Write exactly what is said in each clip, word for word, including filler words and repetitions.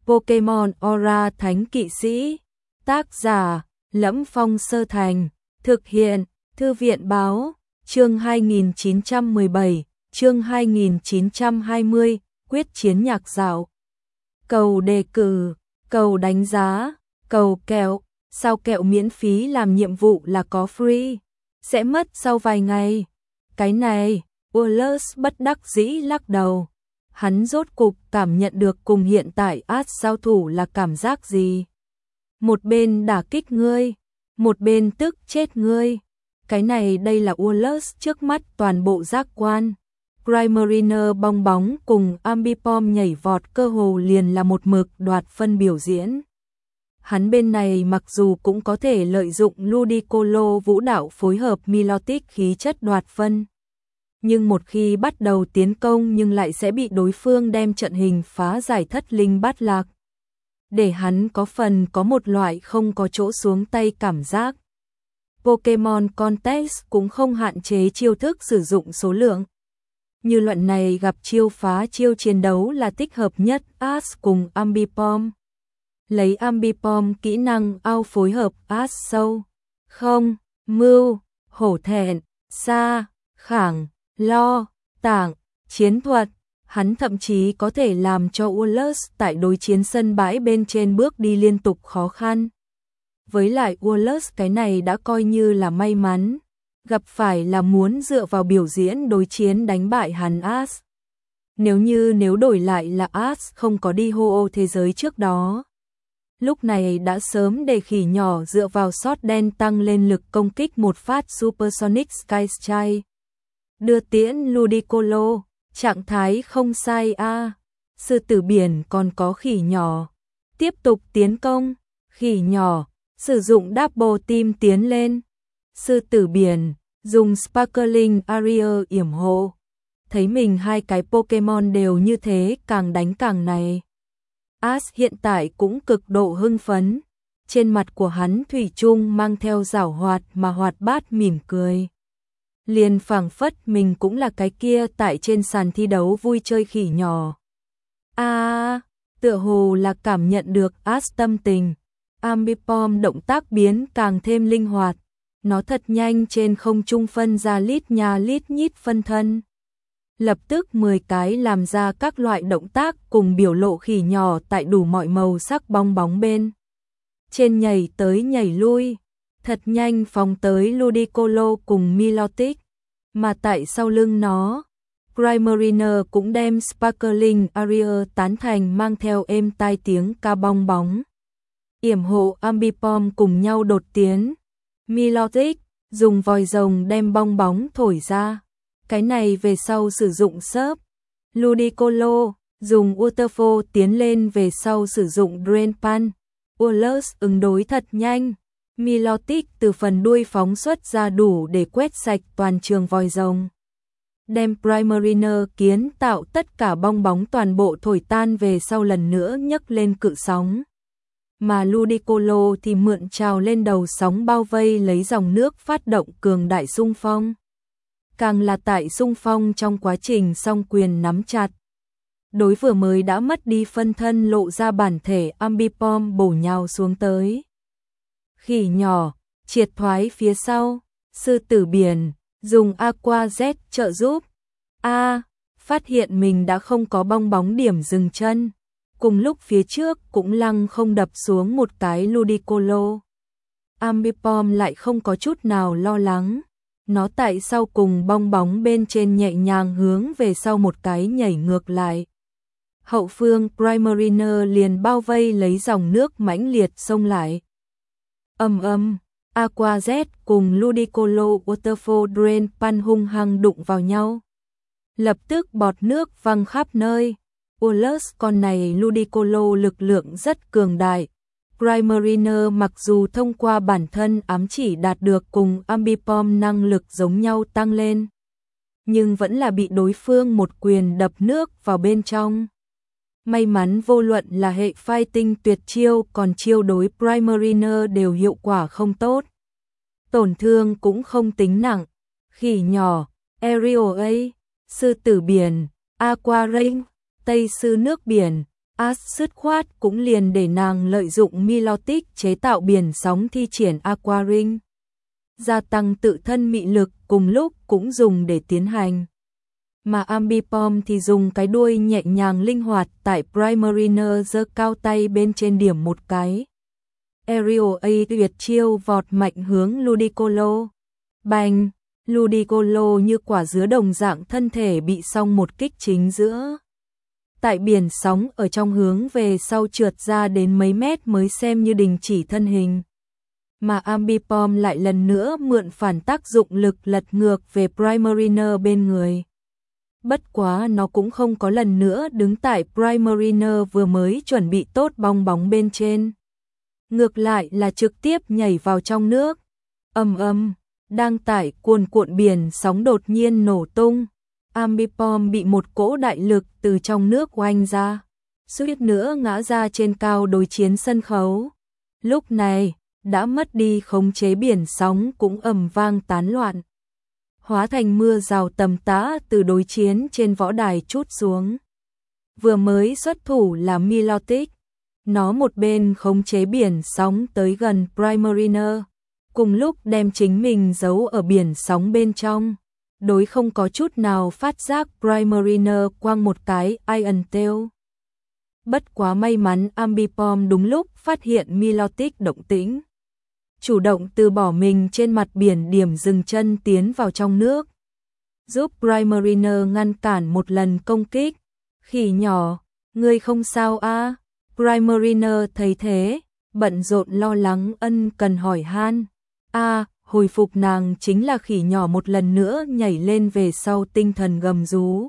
Pokemon Aura Thánh Kỵ Sĩ. Tác giả Lẫm Phong Sơ Thành. Thực hiện Thư viện Báo. Chương hai nghìn chín trăm mười bảy, chương hai nghìn chín trăm hai mươi, quyết chiến nhạc dạo. Cầu đề cử, cầu đánh giá, cầu kẹo, sao kẹo miễn phí làm nhiệm vụ là có free, sẽ mất sau vài ngày. Cái này, Wallace bất đắc dĩ lắc đầu. Hắn rốt cục cảm nhận được cùng hiện tại Ash giao thủ là cảm giác gì. Một bên đả kích ngươi, một bên tức chết ngươi. Cái này đây là Wallace trước mắt toàn bộ giác quan. Primariner bong bóng cùng Ambipom nhảy vọt cơ hồ liền là một mực đoạt phân biểu diễn. Hắn bên này mặc dù cũng có thể lợi dụng Ludicolo vũ đạo phối hợp Milotic khí chất đoạt phân. Nhưng một khi bắt đầu tiến công nhưng lại sẽ bị đối phương đem trận hình phá giải thất linh bát lạc. Để hắn có phần có một loại không có chỗ xuống tay cảm giác. Pokemon Contest cũng không hạn chế chiêu thức sử dụng số lượng. Như luận này gặp chiêu phá chiêu chiến đấu là thích hợp nhất Ash cùng Ambipom. Lấy Ambipom kỹ năng ao phối hợp Ash sâu, không, mưu, hổ thẹn, xa, khảng, lo, tảng, chiến thuật. Hắn thậm chí có thể làm cho Wallace tại đối chiến sân bãi bên trên bước đi liên tục khó khăn. Với lại Wallace cái này đã coi như là may mắn, gặp phải là muốn dựa vào biểu diễn đối chiến đánh bại hắn Ash. Nếu như nếu đổi lại là Ash không có đi hô ô thế giới trước đó, lúc này đã sớm để khỉ nhỏ dựa vào sót đen tăng lên lực công kích một phát Supersonic Sky Strike. Đưa tiễn Ludicolo, trạng thái không sai a. À. Sư tử biển còn có khỉ nhỏ. Tiếp tục tiến công, khỉ nhỏ, sử dụng Double Team tiến lên. Sư tử biển, dùng Sparkling Area yểm hộ. Thấy mình hai cái Pokemon đều như thế càng đánh càng này. Ash hiện tại cũng cực độ hưng phấn. Trên mặt của hắn thủy chung mang theo giảo hoạt mà hoạt bát mỉm cười. Liền phảng phất mình cũng là cái kia tại trên sàn thi đấu vui chơi khỉ nhỏ. A, à, tựa hồ là cảm nhận được Ash tâm tình. Ambipom động tác biến càng thêm linh hoạt. Nó thật nhanh trên không trung phân ra lít nha lít nhít phân thân. Lập tức mười cái làm ra các loại động tác cùng biểu lộ khỉ nhỏ tại đủ mọi màu sắc bong bóng bên. Trên nhảy tới nhảy lui, thật nhanh phóng tới Ludicolo cùng Milotic. Mà tại sau lưng nó, Primariner cũng đem Sparkling Area tán thành mang theo êm tai tiếng ca bong bóng. Yểm hộ Ambipom cùng nhau đột tiến. Milotic dùng vòi rồng đem bong bóng thổi ra. Cái này về sau sử dụng sớp. Ludicolo dùng Waterfall tiến lên về sau sử dụng Drain Punch. Wallace ứng đối thật nhanh. Milotic từ phần đuôi phóng xuất ra đủ để quét sạch toàn trường vòi rồng. Đem Primariner kiến tạo tất cả bong bóng toàn bộ thổi tan về sau lần nữa nhấc lên cự sóng. Mà Ludicolo thì mượn trào lên đầu sóng bao vây lấy dòng nước phát động cường đại xung phong. Càng là tại xung phong trong quá trình song quyền nắm chặt. Đối vừa mới đã mất đi phân thân lộ ra bản thể Ambipom bổ nhào xuống tới. Khỉ nhỏ, triệt thoái phía sau, sư tử biển, dùng Aqua Jet trợ giúp. A, à, phát hiện mình đã không có bong bóng điểm dừng chân. Cùng lúc phía trước cũng lăng không đập xuống một cái Ludicolo. Ambipom lại không có chút nào lo lắng. Nó tại sau cùng bong bóng bên trên nhẹ nhàng hướng về sau một cái nhảy ngược lại. Hậu phương Primariner liền bao vây lấy dòng nước mãnh liệt xông lại. Âm âm, Aqua Jet cùng Ludicolo Waterfall Drain Punch hung hăng đụng vào nhau. Lập tức bọt nước văng khắp nơi. Wallace con này Ludicolo lực lượng rất cường đại. Primariner mặc dù thông qua bản thân ám chỉ đạt được cùng Ambipom năng lực giống nhau tăng lên. Nhưng vẫn là bị đối phương một quyền đập nước vào bên trong. May mắn vô luận là hệ fighting tuyệt chiêu còn chiêu đối Primariner đều hiệu quả không tốt. Tổn thương cũng không tính nặng. Khỉ nhỏ, Aerial A, sư tử biển, Aqua Ring, Tây sư nước biển, As sứt khoát cũng liền để nàng lợi dụng Milotic chế tạo biển sóng thi triển Aqua Ring, gia tăng tự thân mị lực, cùng lúc cũng dùng để tiến hành. Mà Ambipom thì dùng cái đuôi nhẹ nhàng linh hoạt tại Primariner giơ cao tay bên trên điểm một cái. Aerial A tuyệt chiêu vọt mạnh hướng Ludicolo. Bành, Ludicolo như quả dứa đồng dạng thân thể bị song một kích chính giữa. Tại biển sóng ở trong hướng về sau trượt ra đến mấy mét mới xem như đình chỉ thân hình. Mà Ambipom lại lần nữa mượn phản tác dụng lực lật ngược về Primariner bên người. Bất quá nó cũng không có lần nữa đứng tại Primariner vừa mới chuẩn bị tốt bong bóng bên trên. Ngược lại là trực tiếp nhảy vào trong nước. Ầm ầm, đang tải cuồn cuộn biển sóng đột nhiên nổ tung. Ambipom bị một cỗ đại lực từ trong nước oanh ra, suýt nữa ngã ra trên cao đối chiến sân khấu. Lúc này, đã mất đi khống chế biển sóng cũng ầm vang tán loạn, hóa thành mưa rào tầm tã từ đối chiến trên võ đài trút xuống. Vừa mới xuất thủ là Milotic, nó một bên khống chế biển sóng tới gần Primariner, cùng lúc đem chính mình giấu ở biển sóng bên trong. Đối không có chút nào phát giác Primariner quăng một cái Iron Tail. Bất quá may mắn Ambipom đúng lúc phát hiện Milotic động tĩnh, chủ động từ bỏ mình trên mặt biển điểm dừng chân tiến vào trong nước, giúp Primariner ngăn cản một lần công kích. Khỉ nhỏ, ngươi không sao a? À? Primariner thấy thế, bận rộn lo lắng ân cần hỏi han. A, à, hồi phục nàng chính là khỉ nhỏ một lần nữa nhảy lên về sau tinh thần gầm rú.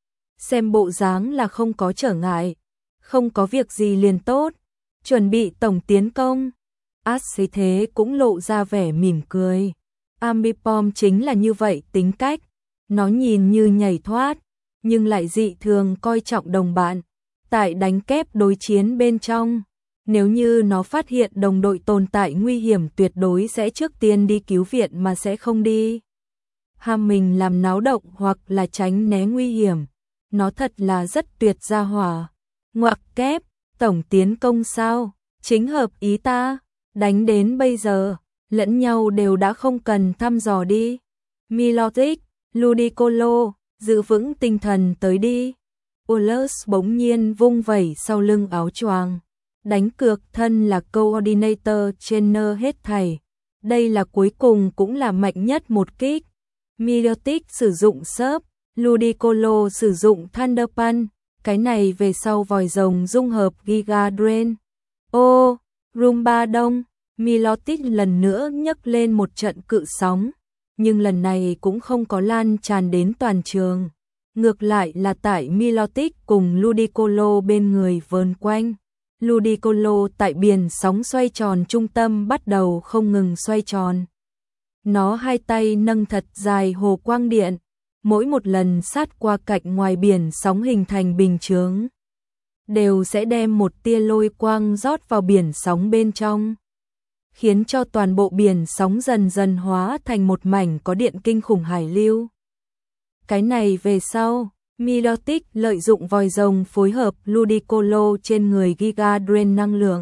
Xem bộ dáng là không có trở ngại, không có việc gì liền tốt, chuẩn bị tổng tiến công. As thấy thế cũng lộ ra vẻ mỉm cười. Ambipom chính là như vậy tính cách, nó nhìn như nhảy thoát, nhưng lại dị thường coi trọng đồng bạn. Tại đánh kép đối chiến bên trong, nếu như nó phát hiện đồng đội tồn tại nguy hiểm tuyệt đối sẽ trước tiên đi cứu viện mà sẽ không đi ham mình làm náo động hoặc là tránh né nguy hiểm. Nó thật là rất tuyệt gia hỏa. Ngoặc kép, tổng tiến công sao? Chính hợp ý ta. Đánh đến bây giờ, lẫn nhau đều đã không cần thăm dò đi. Milotic, Ludicolo, giữ vững tinh thần tới đi. Ullus bỗng nhiên vung vẩy sau lưng áo choàng, đánh cược thân là coordinator trainer hết thảy. Đây là cuối cùng cũng là mạnh nhất một kích. Milotic sử dụng sớp, Ludicolo sử dụng Thunder Punch, cái này về sau vòi rồng dung hợp Giga Drain. Ô, Rumba Đông, Milotic lần nữa nhấc lên một trận cự sóng, nhưng lần này cũng không có lan tràn đến toàn trường. Ngược lại là tại Milotic cùng Ludicolo bên người vờn quanh. Ludicolo tại biển sóng xoay tròn trung tâm bắt đầu không ngừng xoay tròn. Nó hai tay nâng thật dài hồ quang điện, mỗi một lần sát qua cạnh ngoài biển sóng hình thành bình chướng, đều sẽ đem một tia lôi quang rót vào biển sóng bên trong, khiến cho toàn bộ biển sóng dần dần hóa thành một mảnh có điện kinh khủng hải lưu. Cái này về sau, Milotic lợi dụng vòi rồng phối hợp Ludicolo trên người Giga Drain năng lượng,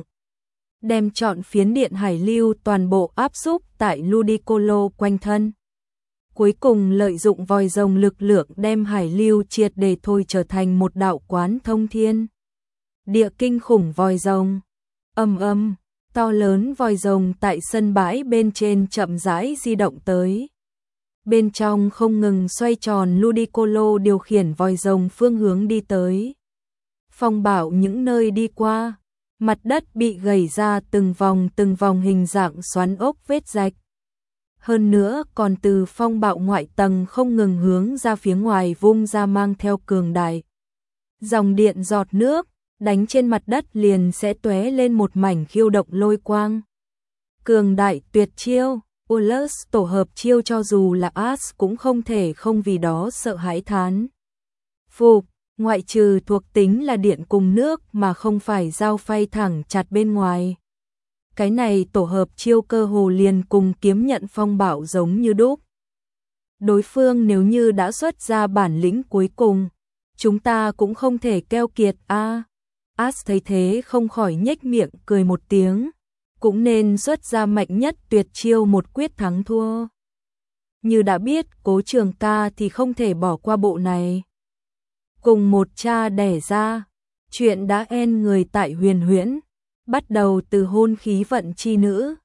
đem trọn phiến điện hải lưu toàn bộ áp xúc tại Ludicolo quanh thân. Cuối cùng lợi dụng vòi rồng lực lượng đem hải lưu triệt để thôi trở thành một đạo quán thông thiên địa kinh khủng vòi rồng. Ầm ầm, to lớn vòi rồng tại sân bãi bên trên chậm rãi di động tới. Bên trong không ngừng xoay tròn, Ludicolo điều khiển vòi rồng phương hướng đi tới. Phong bạo những nơi đi qua, mặt đất bị gầy ra từng vòng từng vòng hình dạng xoắn ốc vết rạch. Hơn nữa còn từ phong bạo ngoại tầng không ngừng hướng ra phía ngoài vung ra mang theo cường đại dòng điện giọt nước, đánh trên mặt đất liền sẽ tóe lên một mảnh khiêu động lôi quang. Cường đại tuyệt chiêu, Ullus tổ hợp chiêu cho dù là As cũng không thể không vì đó sợ hãi thán phục. Ngoại trừ thuộc tính là điện cùng nước mà không phải dao phay thẳng chặt bên ngoài. Cái này tổ hợp chiêu cơ hồ liền cùng kiếm nhận phong bạo giống như đúc. Đối phương nếu như đã xuất ra bản lĩnh cuối cùng, chúng ta cũng không thể keo kiệt a. À, As thấy thế không khỏi nhếch miệng cười một tiếng, cũng nên xuất ra mạnh nhất tuyệt chiêu một quyết thắng thua. Như đã biết Cố Trường Ca thì không thể bỏ qua bộ này. Cùng một cha đẻ ra, chuyện đã en người tại Huyền Huyễn, bắt đầu từ hôn khí vận chi nữ,